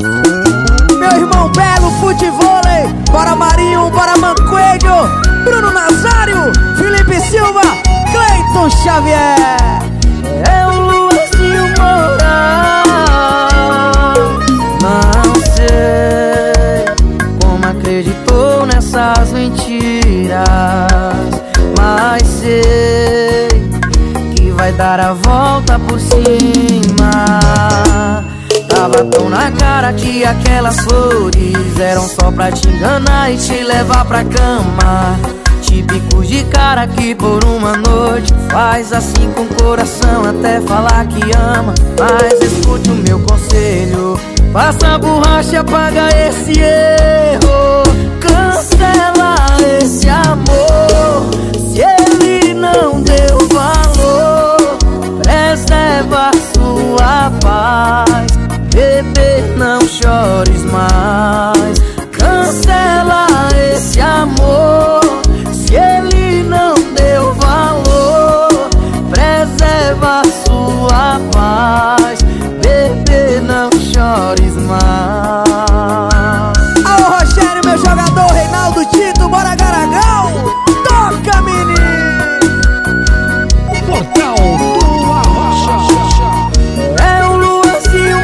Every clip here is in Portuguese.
Meu irmão Belo, futevôlei. Bora Marinho, bora Mancoelho, Bruno Nazário, Felipe Silva, Cleiton Xavier. É o Luanzinho Mourão. Não sei como acreditou nessas mentiras, mas sei que vai dar a volta por cima. Tava tão na cara que aquelas flores eram só pra te enganar e te levar pra cama. Típico de cara que por uma noite faz assim com o coração até falar que ama. Mas escute o meu conselho, passa a borracha e apaga esse erro. Cancela esse amor, se ele não deu valor. Preserva a sua paz, bebê, não chores mais. Cancela esse amor, se ele não deu valor. Preserva a sua paz, bebê, não chores mais. Alô Rogério, meu jogador, Reinaldo Tito, bora Garagão. Toca, menino. Portal do Arrocha. É o Luanzinho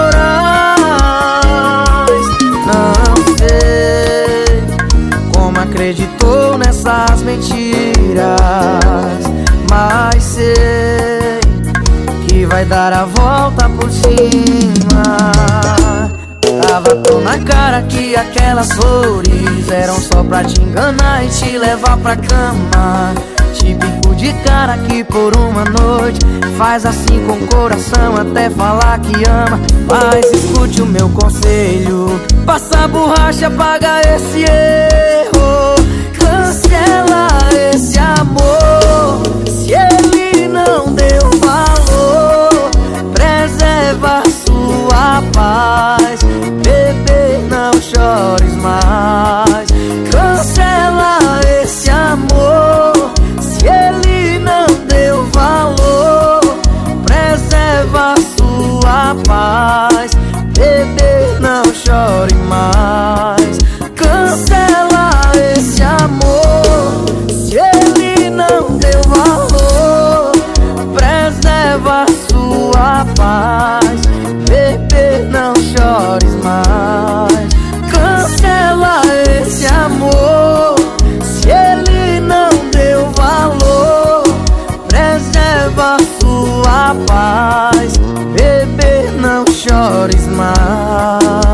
Moraes. Não sei como acreditou nessas mentiras, mas sei que vai dar a volta por cima. Tava tão na cara que aquelas flores eram só pra te enganar e te levar pra cama. Típico de cara que por uma noite faz assim com o coração até falar que ama. Mas escute o meu conselho, passa a borracha, apaga esse erro. Cancela esse amor, se ele não deu valor. Preserva a sua paz, bebê, não chores mais. Cancela esse amor, se ele não deu valor. Preserva a sua paz, bebê, não chore mais. Cancela esse amor, se ele não deu valor. Preserva a sua paz, bebê, não chores mais. Cancela esse amor, se ele não deu valor. Preserva a sua paz, bebê, não chores mais.